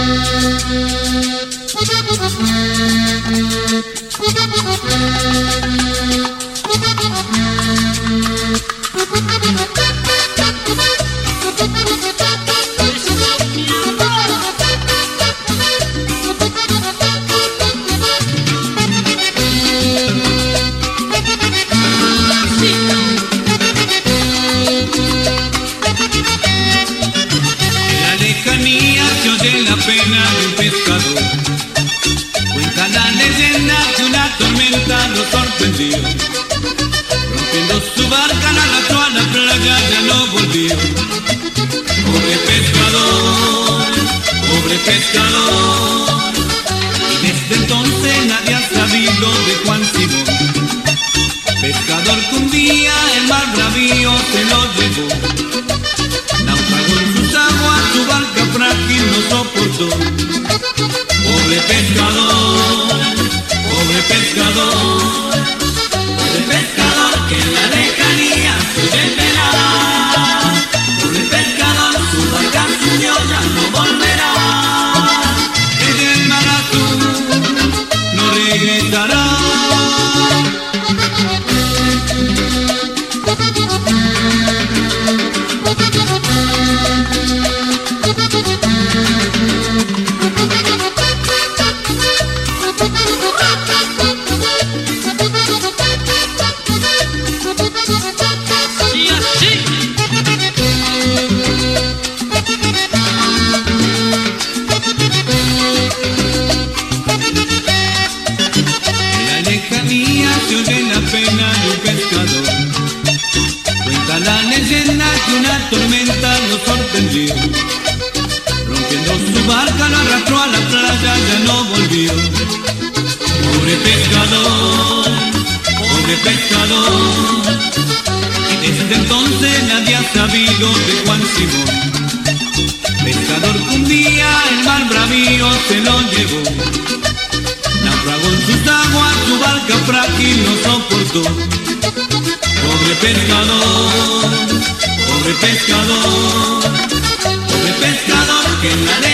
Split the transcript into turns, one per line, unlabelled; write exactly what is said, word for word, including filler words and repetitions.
Rompiendo su barca la arrastró a la playa, ya no volvió. Pobre pescador, pobre pescador. Y desde entonces nadie ha sabido de Juan Simón. Pescador que un día el mar bravío se lo llevó. Naufragó en sus aguas, su barca frágil no soportó. Pobre pescador, pobre pescador. Pobre pescador que en la lejanía se perderá. Pobre pescador, su barca se hundió, ya no volverá. En el mar azul no regresará. La leyenda que una tormenta lo sorprendió. Rompiendo su barca lo arrastró a la playa, ya no volvió. Pobre pescador, pobre pescador. Y desde entonces nadie ha sabido de Juan Simón. Pescador que un día el mar bravío se lo llevó. Naufragó en sus aguas, su barca frágil no soportó. Pobre pescador, pobre pescador, pobre pescador que en la